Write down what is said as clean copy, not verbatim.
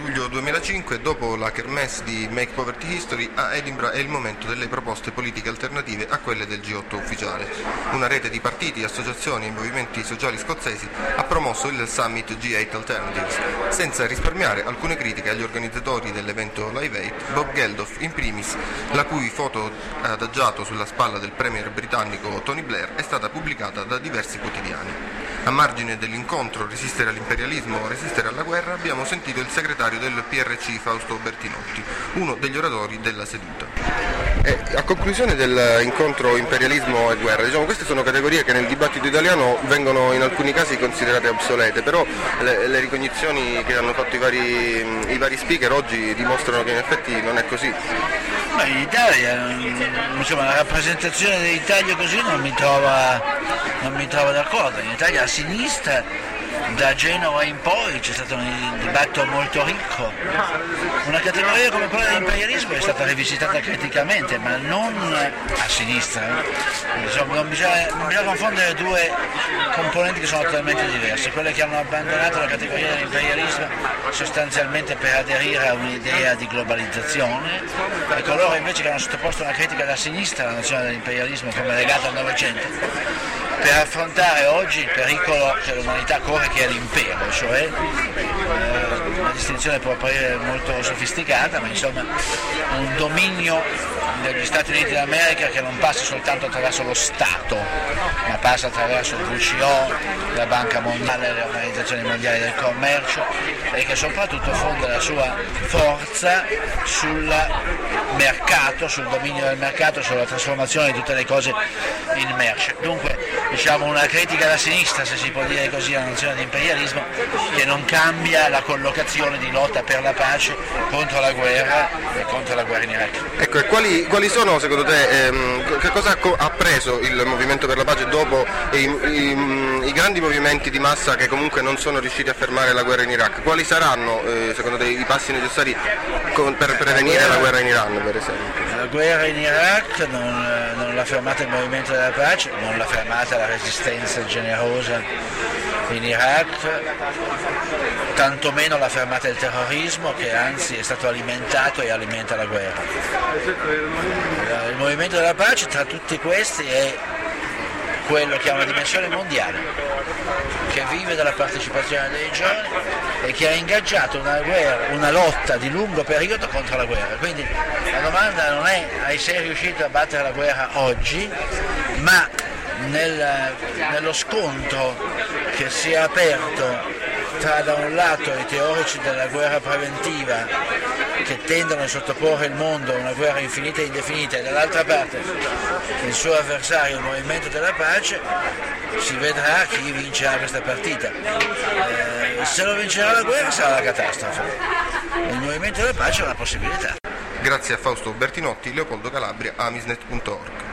luglio 2005, dopo la kermesse di Make Poverty History, a Edinburgh è il momento delle proposte politiche alternative a quelle del G8 ufficiale. Una rete di partiti, associazioni e movimenti sociali scozzesi ha promosso il Summit G8 Alternatives, senza risparmiare alcune critiche agli organizzatori dell'evento Live Aid, Bob Geldof in primis, la cui foto adagiato sulla spalla del premier britannico Tony Blair è stata pubblicata da diversi quotidiani. A margine dell'incontro Resistere all'imperialismo, resistere alla guerra, abbiamo sentito il segretario del PRC Fausto Bertinotti, uno degli oratori della seduta. A conclusione dell'incontro imperialismo e guerra, queste sono categorie che nel dibattito italiano vengono in alcuni casi considerate obsolete, però le ricognizioni che hanno fatto i vari speaker oggi dimostrano che in effetti non è così. Ma in Italia, la rappresentazione dell'Italia così non mi trova d'accordo. In Italia a sinistra, da Genova in poi, c'è stato un dibattito molto ricco. Una categoria come quella dell'imperialismo è stata rivisitata criticamente, ma non a sinistra. Non bisogna confondere due componenti che sono totalmente diverse. Quelle che hanno abbandonato la categoria dell'imperialismo sostanzialmente per aderire a un'idea di globalizzazione, e coloro invece che hanno sottoposto una critica da sinistra alla nozione dell'imperialismo come legata al Novecento, per affrontare oggi il pericolo che l'umanità corre, che è l'impero, cioè una distinzione può apparire molto sofisticata, ma insomma un dominio degli Stati Uniti d'America che non passa soltanto attraverso lo Stato, ma passa attraverso il WCO, la Banca Mondiale, le organizzazioni mondiali del commercio, e che soprattutto fonda la sua forza sul mercato, sul dominio del mercato, sulla trasformazione di tutte le cose in merce. Dunque una critica da sinistra, se si può dire così, alla nozione di imperialismo, che non cambia la collocazione di lotta per la pace contro la guerra e contro la guerra in Iraq. Ecco, e quali sono secondo te, che cosa ha preso il movimento per la pace dopo i grandi movimenti di massa che comunque non sono riusciti a fermare la guerra in Iraq? Quali saranno secondo te i passi necessari per prevenire la guerra in Iran, per esempio? La guerra in Iraq non l'ha fermata il movimento della pace, non l'ha fermata la resistenza generosa in Iraq, tantomeno l'ha fermata il terrorismo, che anzi è stato alimentato e alimenta la guerra. Il movimento della pace tra tutti questi è quello che ha una dimensione mondiale, che vive della partecipazione dei giovani e che ha ingaggiato una lotta di lungo periodo contro la guerra. Quindi la domanda non è: sei riuscito a battere la guerra oggi, ma nello scontro che si è aperto tra da un lato i teorici della guerra preventiva, che tendono a sottoporre il mondo a una guerra infinita e indefinita, e dall'altra parte il suo avversario, il movimento della pace, si vedrà chi vincerà questa partita. Se lo vincerà la guerra sarà la catastrofe, il movimento della pace è una possibilità. Grazie a Fausto Bertinotti, Leopoldo Calabria, Amisnet.org.